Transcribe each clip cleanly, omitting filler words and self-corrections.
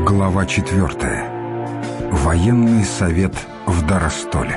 Глава 4. Военный совет в Даростоле.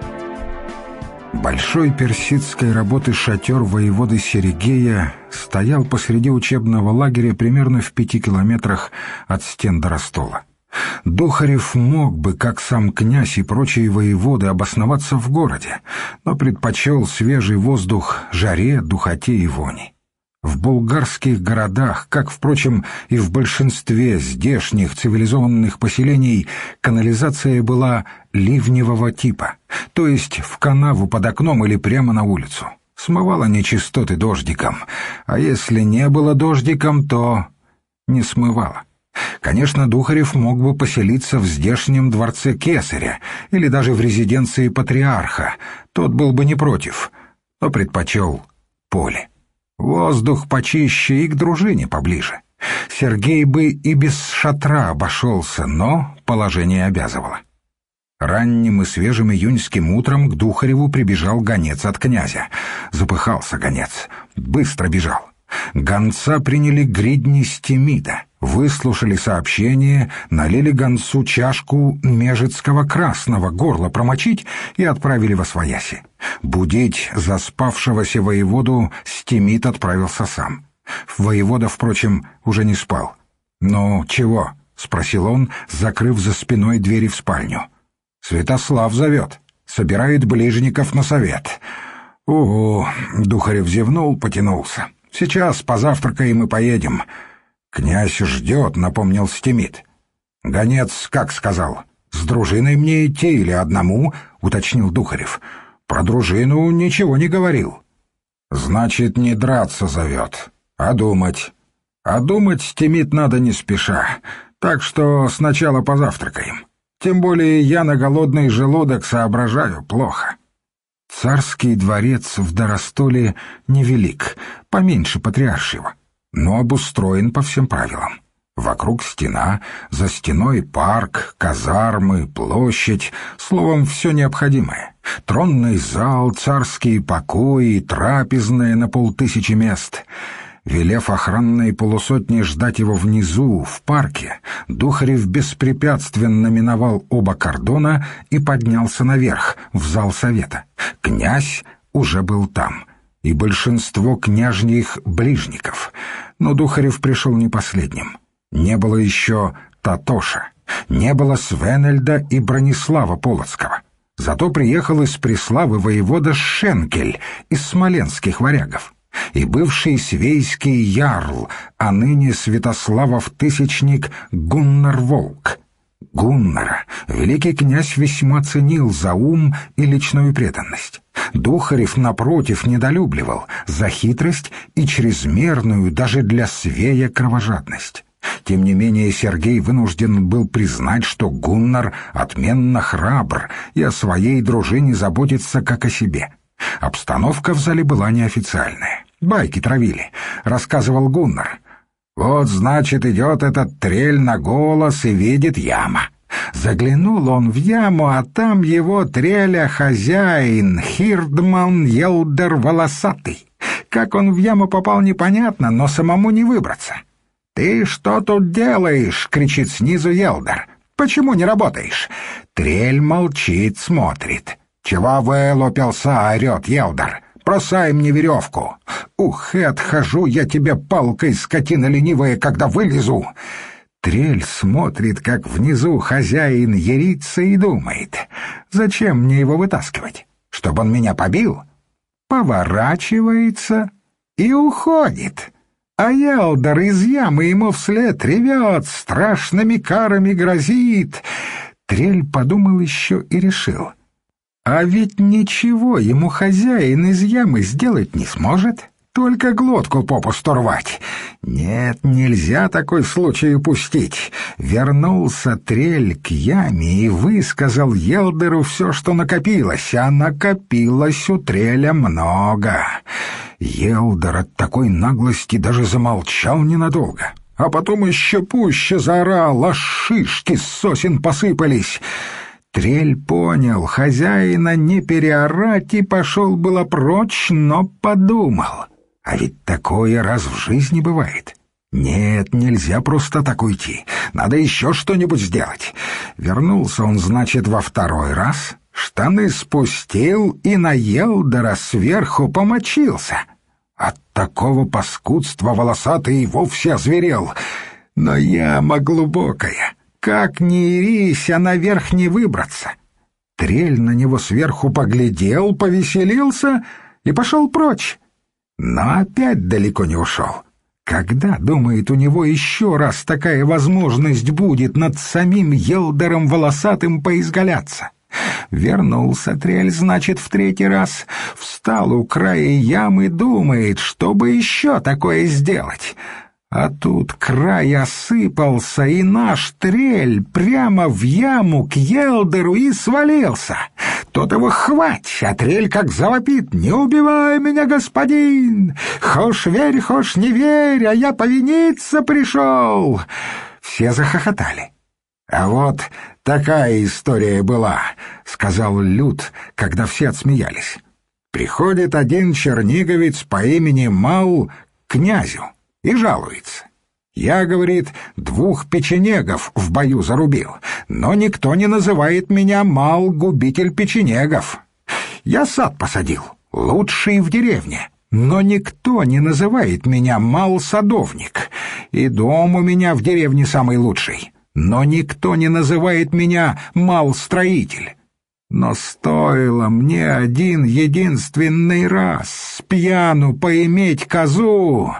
Большой персидской работы шатер воеводы Серегея стоял посреди учебного лагеря примерно в 5 километрах от стен Даростола. Духарев мог бы, как сам князь и прочие воеводы, обосноваться в городе, но предпочел свежий воздух жаре, духоте и вони. В булгарских городах, как, впрочем, и в большинстве здешних цивилизованных поселений, канализация была ливневого типа, то есть в канаву под окном или прямо на улицу. Смывала нечистоты дождиком, а если не было дождиком, то не смывала. Конечно, Духарев мог бы поселиться в здешнем дворце кесаря или даже в резиденции патриарха, тот был бы не против, но предпочел поле. Воздух почище и к дружине поближе. Сергей бы и без шатра обошелся, но положение обязывало. Ранним и свежим июньским утром к Духареву прибежал гонец от князя. Запыхался гонец, быстро бежал. Гонца приняли гридни Стемида, выслушали сообщение, налили гонцу чашку межецкого красного, горло промочить и отправили восвояси. Будить заспавшегося воеводу Стемид отправился сам. Воевода, впрочем, уже не спал. «Ну, чего?» — спросил он, закрыв за спиной двери в спальню. «Святослав зовет, собирает ближников на совет». «Угу», — Духарев зевнул, потянулся. «Сейчас позавтракаем и поедем». «Князь ждет», — напомнил Стемид. «Гонец как сказал? С дружиной мне идти или одному?» — уточнил Духарев. «Про дружину ничего не говорил». «Значит, не драться зовет, а думать». «А думать, Стемид, надо не спеша, так что сначала позавтракаем. Тем более я на голодный желудок соображаю плохо». Царский дворец в Даростоле невелик, поменьше патриаршего, но обустроен по всем правилам. Вокруг стена, за стеной парк, казармы, площадь, словом, все необходимое. Тронный зал, царские покои, трапезная на 500 мест. Велев охранной полусотни ждать его внизу, в парке, Духарев беспрепятственно миновал оба кордона и поднялся наверх, в зал совета. Князь уже был там, и большинство княжьих ближников. Но Духарев пришел не последним. Не было еще Татоша, не было Свенельда и Бронислава Полоцкого. Зато приехал из Преславы воевода Шенкель из смоленских варягов. И бывший свейский ярл, а ныне Святославов-тысячник Гуннар Волк. Гуннара великий князь весьма ценил за ум и личную преданность. Духарев, напротив, недолюбливал за хитрость и чрезмерную даже для свея кровожадность. Тем не менее Сергей вынужден был признать, что Гуннар отменно храбр и о своей дружине заботится как о себе. Обстановка в зале была неофициальная. Байки травили, рассказывал Гуннар. «Вот, значит, идет этот трель на голос и видит яма. Заглянул он в яму, а там его треля хозяин, Хирдман Елдер Волосатый. Как он в яму попал, непонятно, но самому не выбраться. «Ты что тут делаешь?» — кричит снизу Елдер. «Почему не работаешь?» Трель молчит, смотрит. «Чего вылупился?» — орет Елдер. «Бросай мне веревку!» «Ух, и отхожу я тебе палкой, скотина ленивая, когда вылезу!» Трель смотрит, как внизу хозяин ерится и думает: «Зачем мне его вытаскивать? Чтобы он меня побил?» Поворачивается и уходит. А Елдер из ямы ему вслед ревет, страшными карами грозит. Трель подумал еще и решил: а ведь ничего ему хозяин из ямы сделать не сможет, только глотку попусту рвать. Нет, нельзя такой случай упустить. Вернулся Трель к яме и высказал Елдеру все, что накопилось, а накопилось у Треля много. Елдер от такой наглости даже замолчал ненадолго, а потом еще пуще заорал, аж шишки с сосен посыпались. Трель понял, хозяина не переорать, и пошел было прочь, но подумал: а ведь такое раз в жизни бывает. Нет, нельзя просто так уйти. Надо еще что-нибудь сделать. Вернулся он, значит, во второй раз, штаны спустил и на Елдера сверху помочился. От такого паскудства волосатый и вовсе озверел. Но яма глубокая. Как ни ирись, а наверх не выбраться. Трель на него сверху поглядел, повеселился и пошел прочь. Но опять далеко не ушел. Когда, думает, у него еще раз такая возможность будет над самим Елдером волосатым поизгаляться? Вернулся Трель, значит, в третий раз, встал у края ямы, думает, чтобы еще такое сделать. А тут край осыпался, и наш Трель прямо в яму к Елдеру и свалился. Тот его хвать, а Трель как завопит: «Не убивай меня, господин! Хошь верь, хошь не верь, а я повиниться пришел!» Все захохотали. «А вот такая история была», — сказал Люд, когда все отсмеялись. «Приходит один черниговец по имени Мал к князю и жалуется. Я, говорит, 2 печенегов в бою зарубил, но никто не называет меня Мал губитель печенегов. Я сад посадил, лучший в деревне, но никто не называет меня Мал садовник, и дом у меня в деревне самый лучший, но никто не называет меня Мал строитель. Но стоило мне один единственный раз с пьяну поиметь козу...»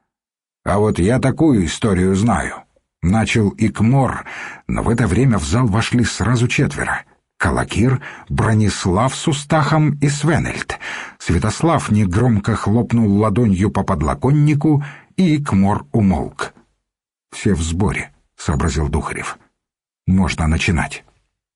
«А вот я такую историю знаю», — начал Икмор, но в это время в зал вошли сразу 4: Калакир, Бронислав с Устахом и Свенельд. Святослав негромко хлопнул ладонью по подлоконнику, и Икмор умолк. «Все в сборе», — сообразил Духарев. «Можно начинать».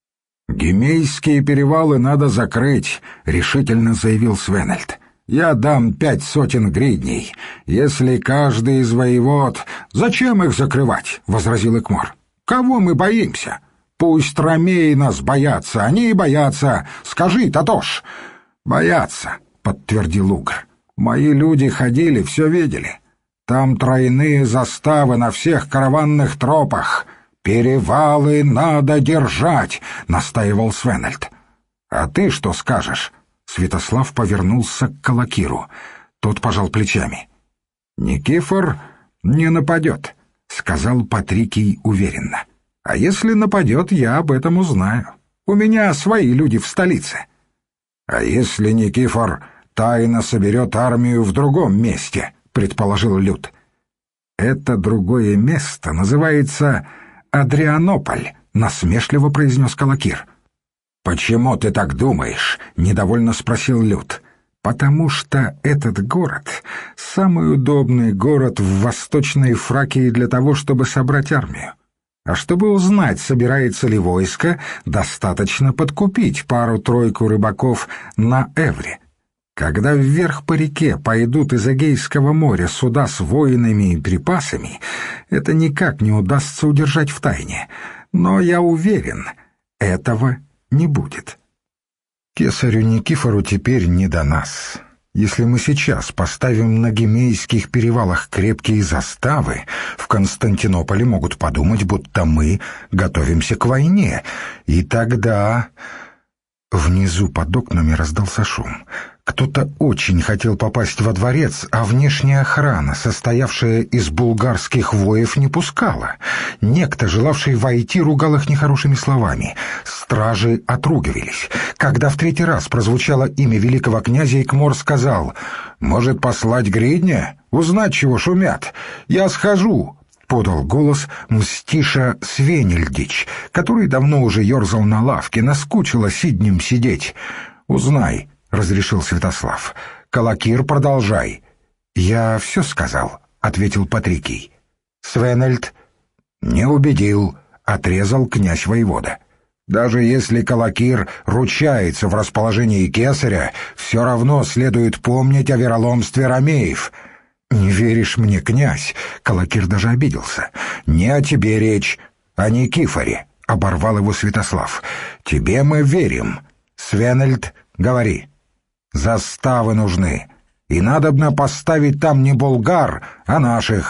«Гемейские перевалы надо закрыть», — решительно заявил Свенельд. «Я дам 5 сотен гридней, если каждый из воевод...» «Зачем их закрывать?» — возразил Икмор. «Кого мы боимся? Пусть ромеи нас боятся, они и боятся. Скажи, Татош!» «Боятся», — подтвердил Угр. «Мои люди ходили, все видели. Там тройные заставы на всех караванных тропах. Перевалы надо держать», — настаивал Свенельд. «А ты что скажешь?» Святослав повернулся к Калакиру. Тот пожал плечами. «Никифор не нападет», — сказал Патрикий уверенно. «А если нападет, я об этом узнаю. У меня свои люди в столице». «А если Никифор тайно соберет армию в другом месте?» — предположил Люд. «Это другое место называется Адрианополь», — насмешливо произнес Калакир. «Почему ты так думаешь?» — недовольно спросил Люд. «Потому что этот город — самый удобный город в Восточной Фракии для того, чтобы собрать армию. А чтобы узнать, собирается ли войско, достаточно подкупить пару-тройку рыбаков на Эвре. Когда вверх по реке пойдут из Эгейского моря суда с воинами и припасами, это никак не удастся удержать в тайне. Но я уверен, этого не будет. Кесарю Никифору теперь не до нас. Если мы сейчас поставим на Гемейских перевалах крепкие заставы, в Константинополе могут подумать, будто мы готовимся к войне. И тогда...» Внизу под окнами раздался шум. Кто-то очень хотел попасть во дворец, а внешняя охрана, состоявшая из булгарских воев, не пускала. Некто, желавший войти, ругал их нехорошими словами. Стражи отругивались. Когда в 3-й раз прозвучало имя великого князя, Икмор сказал: «Может, послать гридня? Узнать, чего шумят? Я схожу», — подал голос Мстиша Свенельдич, который давно уже ерзал на лавке, наскучило сиднем сидеть. «Узнай», — разрешил Святослав. «Калакир, продолжай». «Я все сказал», — ответил Патрикий. «Свенельд?» «Не убедил», — отрезал князь-воевода. «Даже если Калакир ручается в расположении кесаря, все равно следует помнить о вероломстве ромеев». «Не веришь мне, князь?» — Калакир даже обиделся. «Не о тебе речь, а Никифоре», — оборвал его Святослав. «Тебе мы верим. Свенельд, говори». «Заставы нужны, и надобно поставить там не болгар, а наших.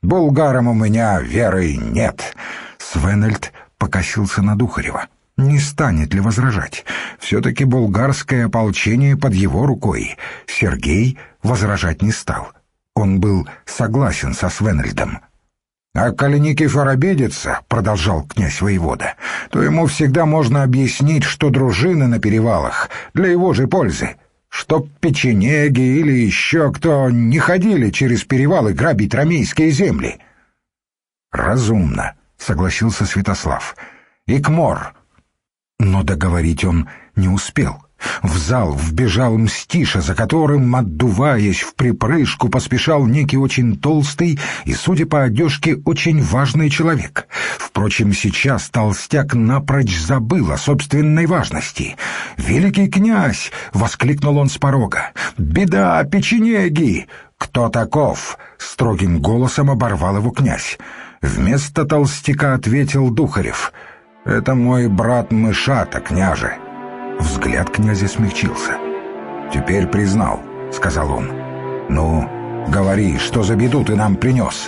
Булгарам у меня веры нет». Свенельд покосился на Духарева. Не станет ли возражать? Все-таки булгарское ополчение под его рукой. Сергей возражать не стал. Он был согласен со Свенельдом. «А коли Никифор обидится, — продолжал князь-воевода, — то ему всегда можно объяснить, что дружины на перевалах для его же пользы, чтоб печенеги или еще кто не ходили через перевалы грабить ромейские земли». «Разумно», — согласился Святослав. «Икмор». Но договорить он не успел. В зал вбежал Мстиша, за которым, отдуваясь в припрыжку, поспешал некий очень толстый и, судя по одежке, очень важный человек. Впрочем, сейчас толстяк напрочь забыл о собственной важности. «Великий князь!» — воскликнул он с порога. «Беда, печенеги!» «Кто таков?» — строгим голосом оборвал его князь. Вместо толстяка ответил Духарев. «Это мой брат Мышата, княже». Взгляд князя смягчился. «Теперь признал», — сказал он. «Ну, говори, что за беду ты нам принес?»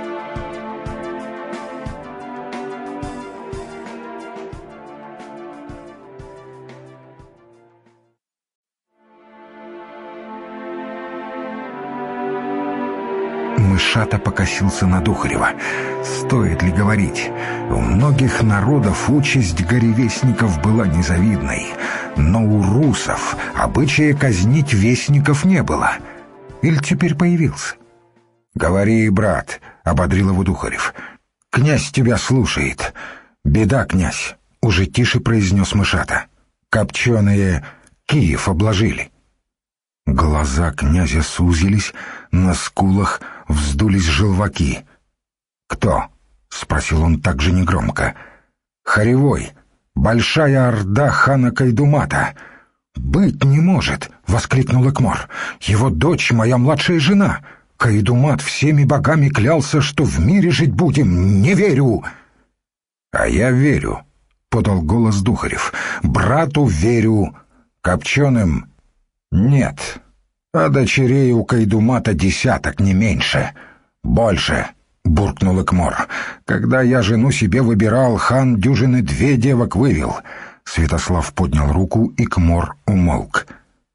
Мышата покосился на Духарева. Стоит ли говорить? У многих народов участь горевестников была незавидной, но у русов обычая казнить вестников не было. Или теперь появился? «Говори, брат», — ободрил его Духарев. «Князь тебя слушает». «Беда, князь», — уже тише произнес Мышата. «Копченые Киев обложили». Глаза князя сузились, на скулах вздулись желваки. «Кто?» — спросил он также негромко. «Хоревой, большая орда хана Кайдумата». «Быть не может!» — воскликнул Икмор. «Его дочь — моя младшая жена. Кайдумат всеми богами клялся, что в мире жить будем. Не верю!» «А я верю», — подал голос Духарев. «Брату верю, копченым нет, а дочерей у Кайдумата 10, не меньше. Больше», — буркнул Икмор. «Когда я жену себе выбирал, хан дюжины 2 девок вывел». Святослав поднял руку, Икмор умолк.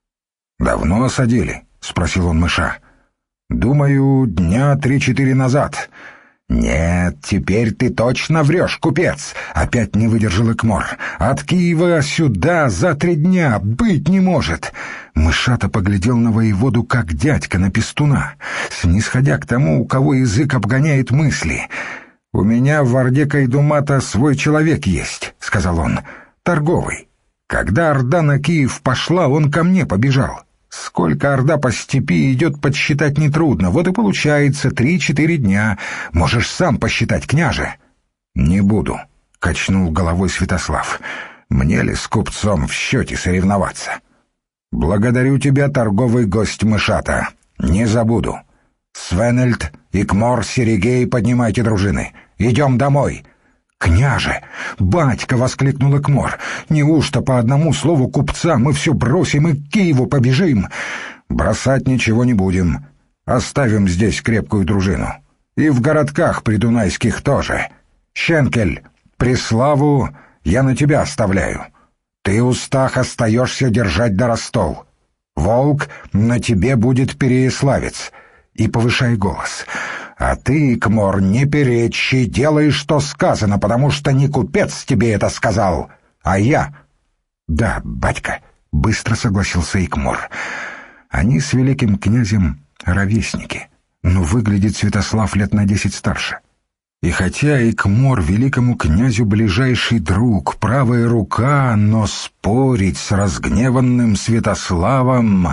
«Давно осадили?» — спросил он Мыша. «Думаю, дня 3-4 назад». «Нет, теперь ты точно врешь, купец!» — опять не выдержал Икмор. «От Киева сюда за 3 дня быть не может!» Мышата поглядел на воеводу, как дядька на пестуна, снисходя к тому, у кого язык обгоняет мысли. «У меня в орде Кайдумата свой человек есть», — сказал он, — «торговый. Когда орда на Киев пошла, он ко мне побежал. Сколько орда по степи идет, подсчитать нетрудно. Вот и получается 3-4 дня. Можешь сам посчитать, княже». «Не буду», — качнул головой Святослав. «Мне ли с купцом в счете соревноваться?» «Благодарю тебя, торговый гость Мышата. Не забуду. Свенельд, Икмор, Серегей, поднимайте дружины. Идем домой». «Княже! Батька!» — воскликнул Икмор. «Неужто по одному слову купца мы все бросим и к Киеву побежим?» «Бросать ничего не будем. Оставим здесь крепкую дружину. И в городках придунайских тоже. Щенкель, Преславу я на тебя оставляю. Ты, Устах, остаешься держать Доростол. Волк, на тебе будет Переяславец». И повышай голос. «А ты, Икмор, не перечи, делай, что сказано, потому что не купец тебе это сказал, а я». «Да, батька», — быстро согласился Икмор. Они с великим князем ровесники, но выглядит Святослав лет на 10 старше. И хотя Икмор великому князю ближайший друг, правая рука, но спорить с разгневанным Святославом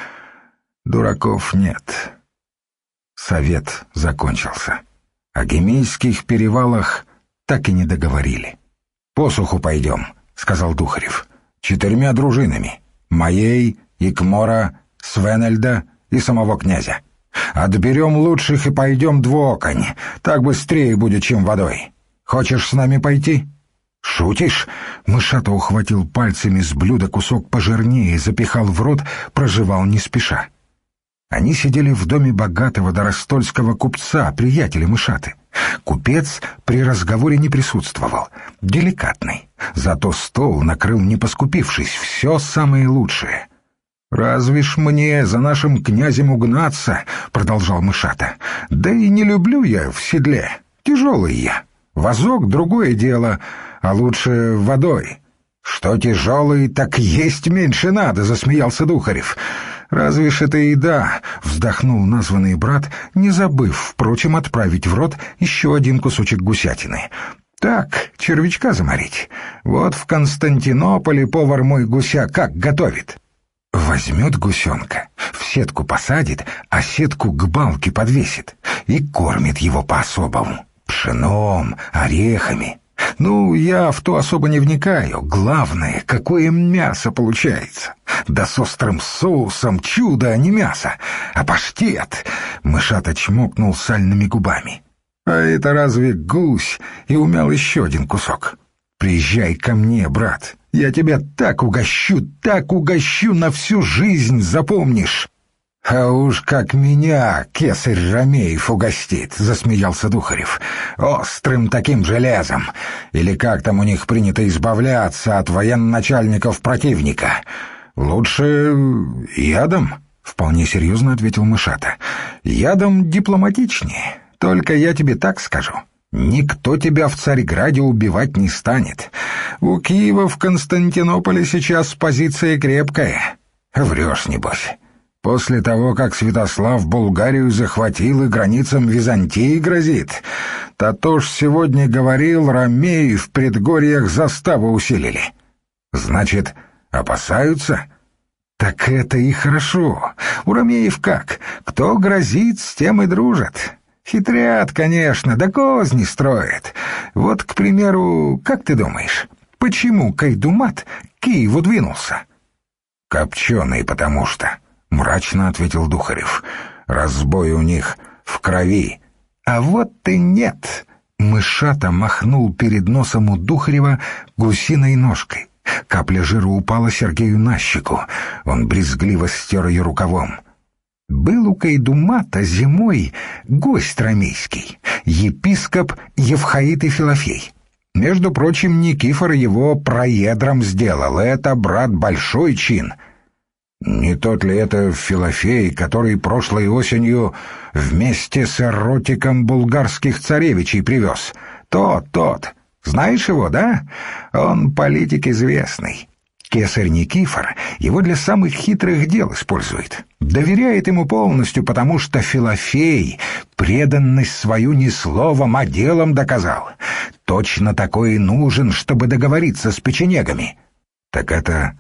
дураков нет. Совет закончился. О Гемийских перевалах так и не договорили. «Посуху пойдем», — сказал Духарев. 4 дружинами. Моей, Икмора, Свенельда и самого князя. Отберем лучших и пойдем двуоконь. Так быстрее будет, чем водой. Хочешь с нами пойти?» «Шутишь?» Мышата ухватил пальцами с блюда кусок пожирнее, запихал в рот, прожевал не спеша. Они сидели в доме богатого доростольского купца, приятеля Мышаты. Купец при разговоре не присутствовал, деликатный. Зато стол накрыл, не поскупившись, все самое лучшее. «Разве ж мне за нашим князем угнаться?» — продолжал Мышата. «Да и не люблю я в седле, тяжелый я. Возок — другое дело, а лучше водой». «Что тяжелый, так есть меньше надо», — засмеялся Духарев. «Разве ж это еда?» — вздохнул названный брат, не забыв, впрочем, отправить в рот еще один кусочек гусятины. «Так, червячка заморить. Вот в Константинополе повар мой гуся как готовит». Возьмет гусенка, в сетку посадит, а сетку к балке подвесит и кормит его по-особому. Пшеном, орехами. Ну, я в то особо не вникаю. Главное, какое мясо получается. Да с острым соусом чудо, а не мясо, а паштет. Мышата чмокнул сальными губами. А это разве гусь? И умял еще один кусок. «Приезжай ко мне, брат. Я тебя так угощу на всю жизнь, запомнишь». «А уж как меня кесарь Ромеев угостит», — засмеялся Духарев. «Острым таким железом. Или как там у них принято избавляться от военачальников противника? Лучше ядом», — вполне серьезно ответил Мышата. «Ядом дипломатичнее. Только я тебе так скажу. Никто тебя в Царьграде убивать не станет. У Киева в Константинополе сейчас позиция крепкая. Врешь, небось. После того, как Святослав Булгарию захватил и границам Византии грозит, то ж сегодня говорил, ромеи в предгорьях заставу усилили. Значит, опасаются? Так это и хорошо. У ромеев как? Кто грозит, с тем и дружат. Хитрят, конечно, да козни строят. Вот, к примеру, как ты думаешь, почему Кайдумат к Киеву двинулся? «Копченый, потому что», — мрачно ответил Духарев. «Разбой у них в крови». «А вот и нет!» — Мышата махнул перед носом у Духарева гусиной ножкой. Капля жира упала Сергею на щеку. Он брезгливо стер ее рукавом. Был у Кайдумата зимой гость ромейский, епископ Евхаит и Филофей. Между прочим, Никифор его проедром сделал, это, брат, большой чин. Не тот ли это Филофей, который прошлой осенью вместе с эротиком булгарских царевичей привез? Тот. Знаешь его, да? Он политик известный. Кесарь Никифор его для самых хитрых дел использует. Доверяет ему полностью, потому что Филофей преданность свою не словом, а делом доказал. Точно такой и нужен, чтобы договориться с печенегами. Так это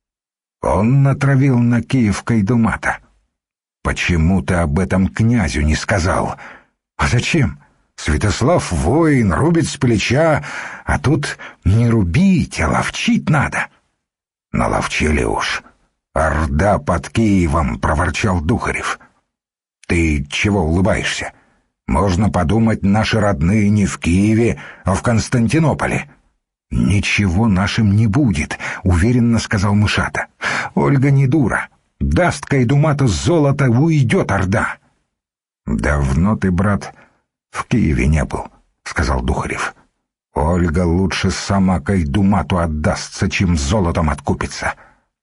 он натравил на Киев Кайдумата. Почему ты об этом князю не сказал? А зачем? Святослав воин, рубит с плеча, а тут не рубить, а ловчить надо. Наловчили уж. Орда под Киевом, проворчал Духарев. Ты чего улыбаешься? Можно подумать, наши родные не в Киеве, а в Константинополе. Ничего нашим не будет, уверенно сказал Мышата. Ольга не дура. Даст Кайдумату золото, уйдет Орда. Давно ты, брат, в Киеве не был, сказал Духарев. Ольга лучше сама Кайдумату отдастся, чем золотом откупится.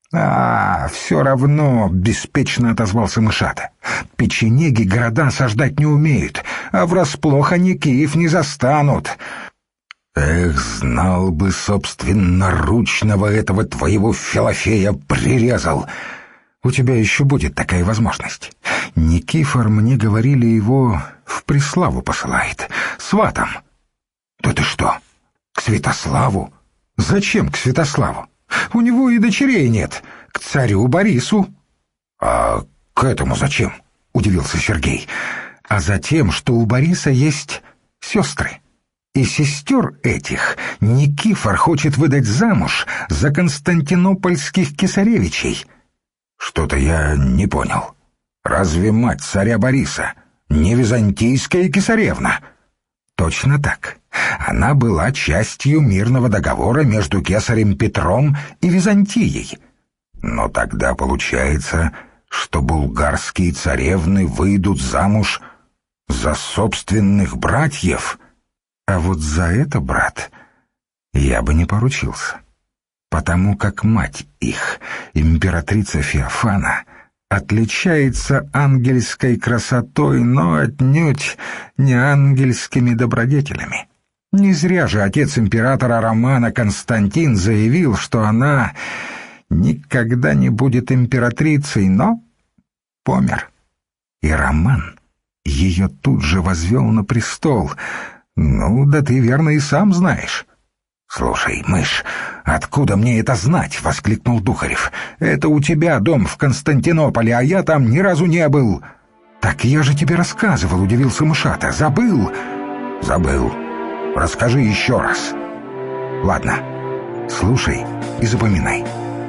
Все равно, беспечно отозвался Мышата. Печенеги города осаждать не умеют, а врасплох они Киев не застанут. Эх, знал бы собственноручного этого твоего Филофея прирезал. У тебя еще будет такая возможность. Никифор, мне говорили, его в Преславу посылает, сватом. Да ты что, к Святославу? Зачем к Святославу? У него и дочерей нет, к царю Борису. А к этому зачем? Удивился Сергей. А за тем, что у Бориса есть сестры. И сестер этих Никифор хочет выдать замуж за константинопольских кесаревичей. Что-то я не понял. Разве мать царя Бориса не византийская кесаревна? Точно так. Она была частью мирного договора между кесарем Петром и Византией. Но тогда, получается, что булгарские царевны выйдут замуж за собственных братьев? А вот за это, брат, я бы не поручился, потому как мать их, императрица Феофана, отличается ангельской красотой, но отнюдь не ангельскими добродетелями. Не зря же отец императора Романа Константин заявил, что она никогда не будет императрицей, но помер. И Роман ее тут же возвел на престол. Ну, да ты верно и сам знаешь. «Слушай, мышь, откуда мне это знать?» — воскликнул Духарев. «Это у тебя дом в Константинополе, а я там ни разу не был». «Так я же тебе рассказывал», — удивился Мышата. «Забыл?» «Забыл. Расскажи еще раз». «Ладно, слушай и запоминай».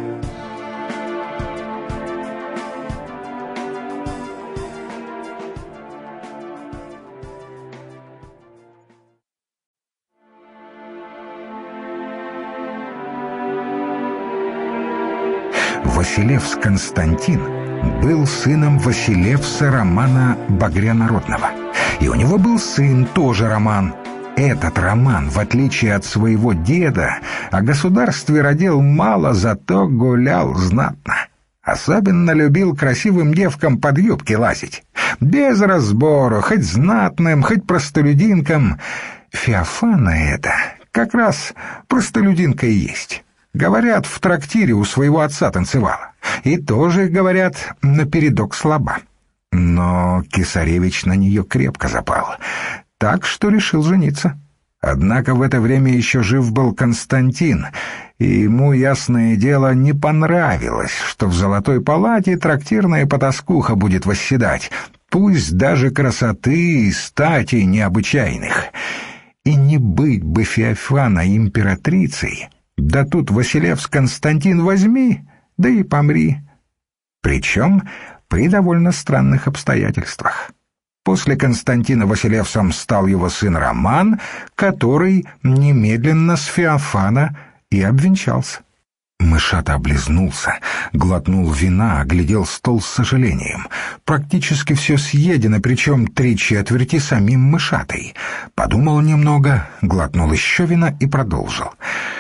Василевс Константин был сыном Василевса Романа Багрянародного. И у него был сын, тоже Роман. Этот Роман, в отличие от своего деда, о государстве родил мало, зато гулял знатно. Особенно любил красивым девкам под юбки лазить. Без разбору, хоть знатным, хоть простолюдинкам. Феофана это как раз простолюдинка и есть. Говорят, в трактире у своего отца танцевала. И тоже, говорят, напередок слаба. Но Кесаревич на нее крепко запал, так что решил жениться. Однако в это время еще жив был Константин, и ему, ясное дело, не понравилось, что в золотой палате трактирная потаскуха будет восседать, пусть даже красоты и стати необычайных. И не быть бы Феофана императрицей, да тут Василевс Константин возьми, да и помри. Причем при довольно странных обстоятельствах. После Константина Василевсом стал его сын Роман, который немедленно с Феофана и обвенчался. Мышата облизнулся, глотнул вина, оглядел стол с сожалением. Практически все съедено, причем 3/4 самим Мышатой. Подумал немного, глотнул еще вина и продолжил.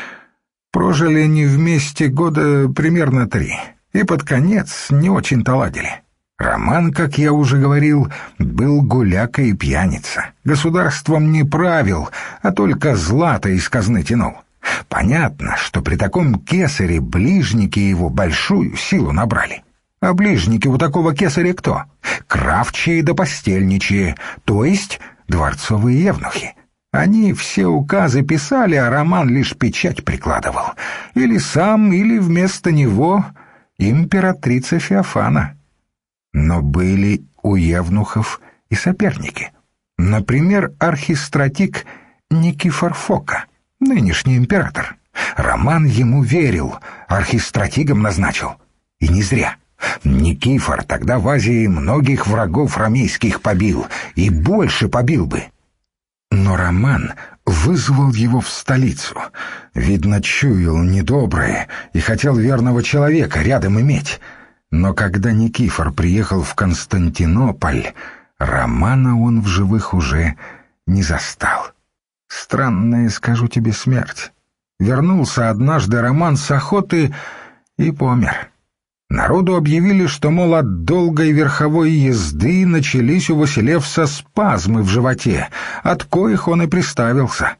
Прожили они вместе года примерно 3, и под конец не очень-то ладили. Роман, как я уже говорил, был гуляка и пьяница. Государством не правил, а только злато из казны тянул. Понятно, что при таком кесаре ближники его большую силу набрали. А ближники у такого кесаря кто? Кравчие да постельничие, то есть дворцовые евнухи. Они все указы писали, а Роман лишь печать прикладывал. Или сам, или вместо него императрица Феофана. Но были у евнухов и соперники. Например, архистратик Никифор Фока, нынешний император. Роман ему верил, архистратигом назначил. И не зря. Никифор тогда в Азии многих врагов ромейских побил, и больше побил бы. Но Роман вызвал его в столицу. Видно, чуял недоброе и хотел верного человека рядом иметь. Но когда Никифор приехал в Константинополь, Романа он в живых уже не застал. Странная, скажу тебе, смерть. Вернулся однажды Роман с охоты и помер. Народу объявили, что, мол, от долгой верховой езды начались у Василевса спазмы в животе, от коих он и приставился.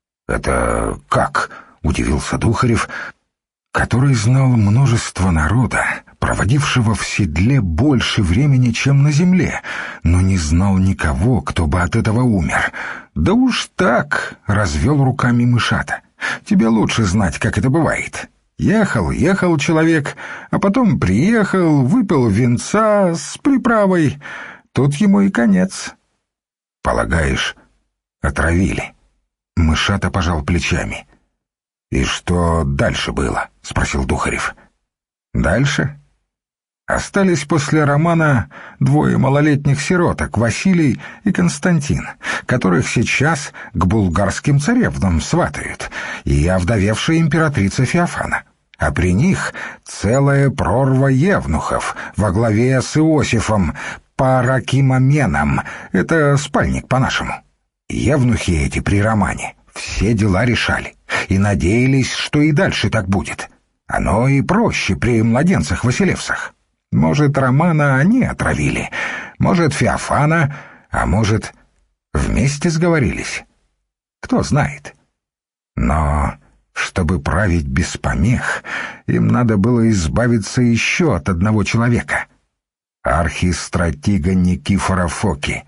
«Это как?» — удивился Духарев, который знал множество народа, проводившего в седле больше времени, чем на земле, но не знал никого, кто бы от этого умер. «Да уж так!» — развел руками Мышата. «Тебе лучше знать, как это бывает». Ехал человек, а потом приехал, выпил винца с приправой. Тут ему и конец. Полагаешь, отравили? Мышата пожал плечами. И что дальше было? Спросил Духарев. Дальше? Остались после Романа 2 малолетних сироток, Василий и Константин, которых сейчас к булгарским царевнам сватают, и овдовевшая императрица Феофана. а при них целая прорва евнухов во главе с Иосифом Паракимоменом, это спальник по-нашему. Евнухи эти при Романе все дела решали и надеялись, что и дальше так будет. Оно и проще при младенцах-василевсах. Может, Романа они отравили, может, Феофана, а может, вместе сговорились. Кто знает. Но чтобы править без помех, им надо было избавиться еще от одного человека — архистратига Никифора Фоки,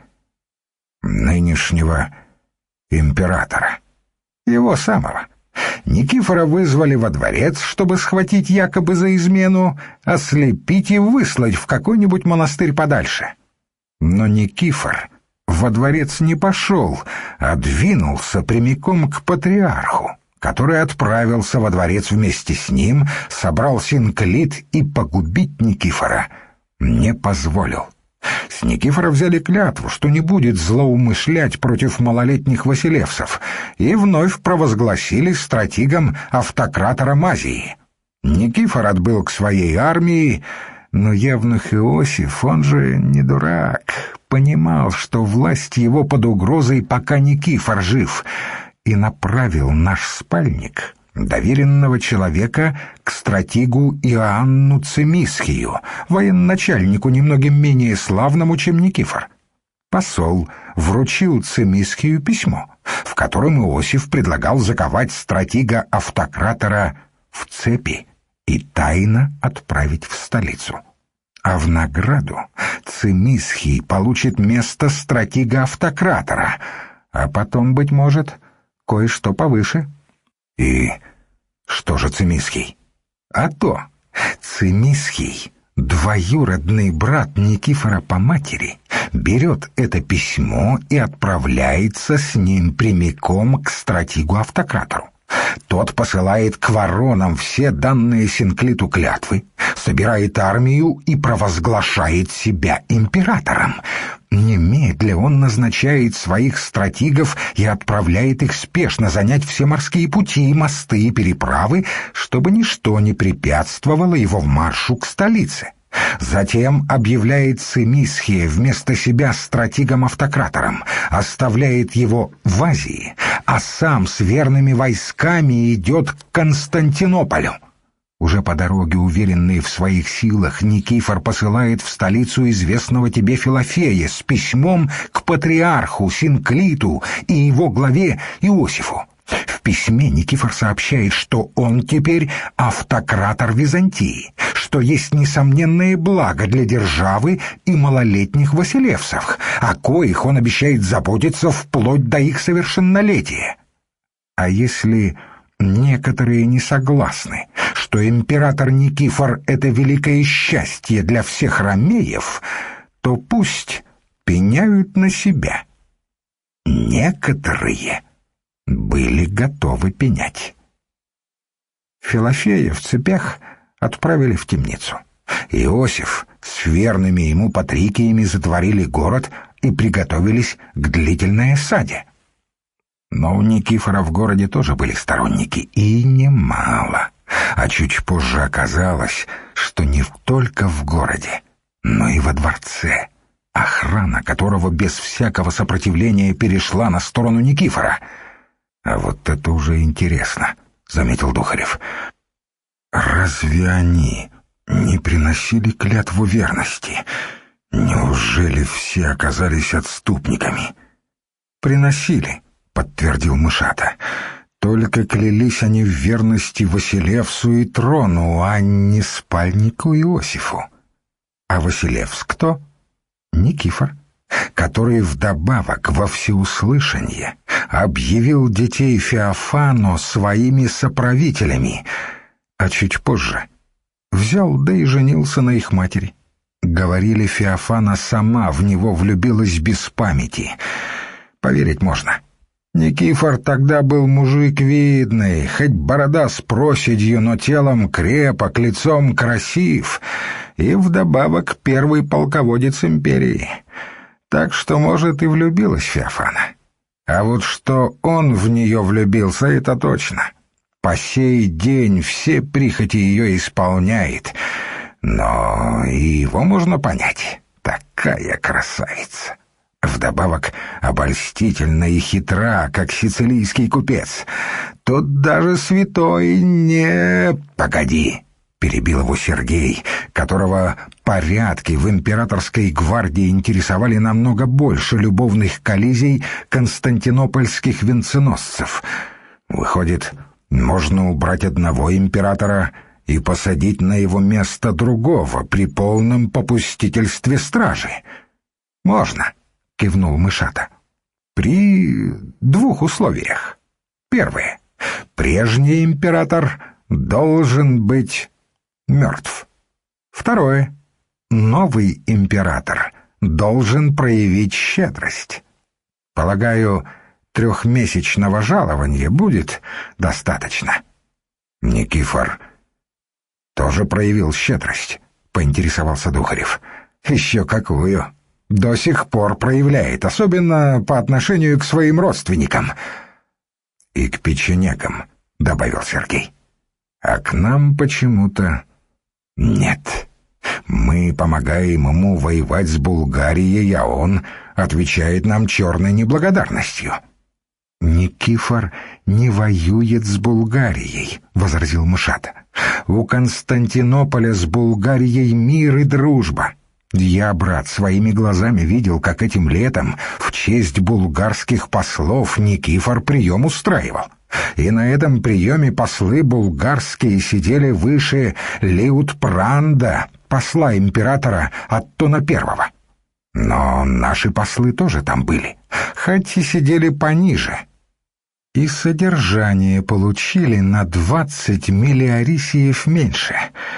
нынешнего императора. Его самого. Никифора вызвали во дворец, чтобы схватить якобы за измену, ослепить и выслать в какой-нибудь монастырь подальше. Но Никифор во дворец не пошел, а двинулся прямиком к патриарху, который отправился во дворец вместе с ним, собрал синклит и погубить Никифора не позволил. С Никифора взяли клятву, что не будет злоумышлять против малолетних василевсов, и вновь провозгласили стратигом автократора Азии. Никифор отбыл к своей армии, но евнух Иосиф, он же не дурак, понимал, что власть его под угрозой, пока Никифор жив, и направил наш спальник, доверенного человека, к стратигу Иоанну Цимисхию, военачальнику немногим менее славному, чем Никифор. Посол вручил Цимисхию письмо, в котором Иосиф предлагал заковать стратига-автократора в цепи и тайно отправить в столицу. А в награду Цимисхий получит место стратига-автократора, а потом, быть может, кое-что повыше. И что же Цимисхий? А то Цимисхий, двоюродный брат Никифора по матери, берет это письмо и отправляется с ним прямиком к стратигу-автократору. Тот посылает к воронам все данные синклиту клятвы, собирает армию и провозглашает себя императором. Немедля он назначает своих стратигов и отправляет их спешно занять все морские пути, мосты и переправы, чтобы ничто не препятствовало его маршу к столице. Затем объявляет Цимисхия вместо себя стратигом-автократором, оставляет его в Азии, а сам с верными войсками идет к Константинополю. Уже по дороге, уверенный в своих силах, Никифор посылает в столицу известного тебе Филофея с письмом к патриарху Синклиту и его главе Иосифу. В письме Никифор сообщает, что он теперь автократор Византии, что есть несомненное благо для державы и малолетних василевсов, о коих он обещает заботиться вплоть до их совершеннолетия. А если некоторые не согласны, что император Никифор — это великое счастье для всех ромеев, то пусть пеняют на себя. Некоторые были готовы пенять. Филофея в цепях отправили в темницу. Иосиф с верными ему патрикиями затворили город и приготовились к длительной осаде. Но у Никифора в городе тоже были сторонники, и немало. А чуть позже оказалось, что не только в городе, но и во дворце, охрана которого без всякого сопротивления перешла на сторону Никифора. «А вот это уже интересно», — заметил Духарев. «Разве они не приносили клятву верности? Неужели все оказались отступниками?» «Приносили», — подтвердил Мышата. «Только клялись они в верности Василевсу и трону, а не спальнику Иосифу. А Василевс кто? Никифор, который вдобавок во всеуслышание объявил детей Феофану своими соправителями, а чуть позже взял да и женился на их матери. Говорили, Феофана сама в него влюбилась без памяти. Поверить можно. Никифор тогда был мужик видный, хоть борода с проседью, но телом крепок, лицом красив, и вдобавок первый полководец империи. Так что, может, и влюбилась Феофана. А вот что он в нее влюбился, это точно. по сей день все прихоти ее исполняет. Но и его можно понять. Такая красавица. Вдобавок обольстительна и хитра, как сицилийский купец. Тут даже святой не... «Погоди!» — перебил его Сергей, которого порядки в императорской гвардии интересовали намного больше любовных коллизий константинопольских венценосцев. Выходит, можно убрать одного императора и посадить на его место другого при полном попустительстве стражи. «Можно», — кивнул Мышата. «При двух условиях. Первое. Прежний император должен быть мертв. Второе. Новый император должен проявить щедрость. Полагаю, 3-месячного жалования будет достаточно». «Никифор тоже проявил щедрость?» — поинтересовался Духарев. «Еще какую! До сих пор проявляет, особенно по отношению к своим родственникам». «И к печенегам», — добавил Сергей. «А к нам почему-то нет. Мы помогаем ему воевать с Булгарией, а он отвечает нам черной неблагодарностью». «Никифор не воюет с Булгарией», — возразил Мышата. «У Константинополя с Булгарией мир и дружба. Я, брат, своими глазами видел, как этим летом в честь булгарских послов Никифор прием устраивал. И на этом приеме послы булгарские сидели выше Лиутпранда, посла императора Аттона I. Но наши послы тоже там были, хоть и сидели пониже. И содержание получили на 20 миллиарисиев меньше.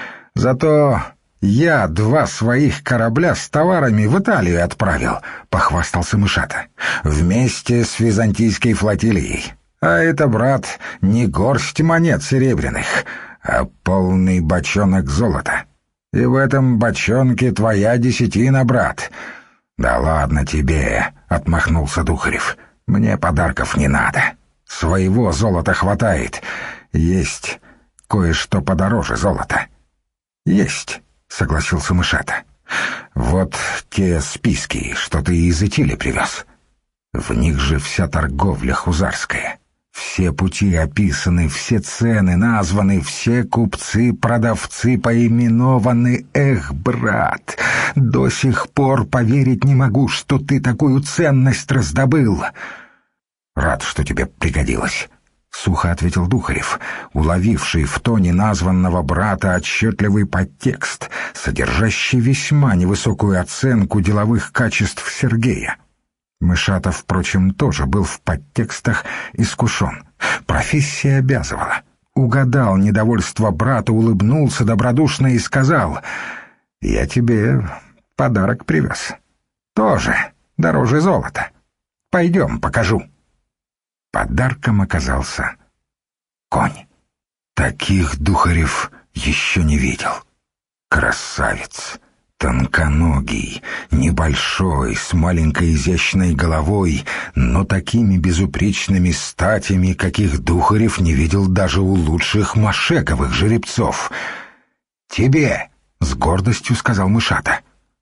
Зато я 2 своих корабля с товарами в Италию отправил», — похвастался Мышата, «вместе с византийской флотилией. А это, брат, не горсть монет серебряных, а полный бочонок золота. И в этом бочонке твоя десятина, брат». «Да ладно тебе», — отмахнулся Духарев, — «мне подарков не надо. Своего золота хватает. Есть кое-что подороже золота». «Есть», — согласился Мышата. «Вот те списки, что ты из Итили привез. В них же вся торговля хузарская. Все пути описаны, все цены названы, все купцы-продавцы поименованы. Эх, брат, до сих пор поверить не могу, что ты такую ценность раздобыл». «Рад, что тебе пригодилось», — сухо ответил Духарев, уловивший в тоне названного брата отчетливый подтекст, содержащий весьма невысокую оценку деловых качеств Сергея. Мышата, впрочем, тоже был в подтекстах искушен. Профессия обязывала. Угадал недовольство брата, улыбнулся добродушно и сказал: «Я тебе подарок привез. Тоже дороже золота. Пойдем, покажу». Подарком оказался конь. Таких Духарев еще не видел. Красавец, тонконогий, небольшой, с маленькой изящной головой, но такими безупречными статями, каких Духарев не видел даже у лучших машековых жеребцов. «Тебе!» — с гордостью сказал Мышата.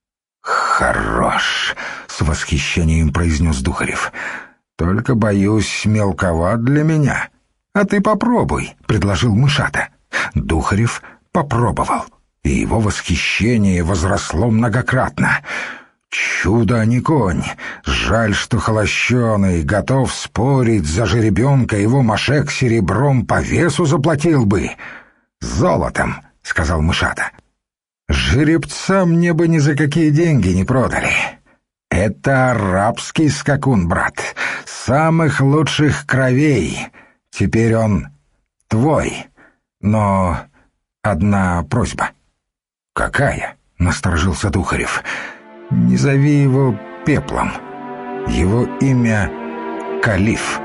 «Хорош!» — с восхищением произнес Духарев. «Только, боюсь, мелковат для меня. А ты попробуй», — предложил Мышата. Духарев попробовал, и его восхищение возросло многократно. «Чудо, а не конь! Жаль, что холощеный, готов спорить за жеребенка, его машек серебром по весу заплатил бы». «Золотом», — сказал Мышата. «Жеребца мне бы ни за какие деньги не продали. Это арабский скакун, брат, самых лучших кровей. Теперь он твой, но одна просьба». «Какая?» — насторожился Духарев. «Не зови его Пеплом. Его имя Калиф».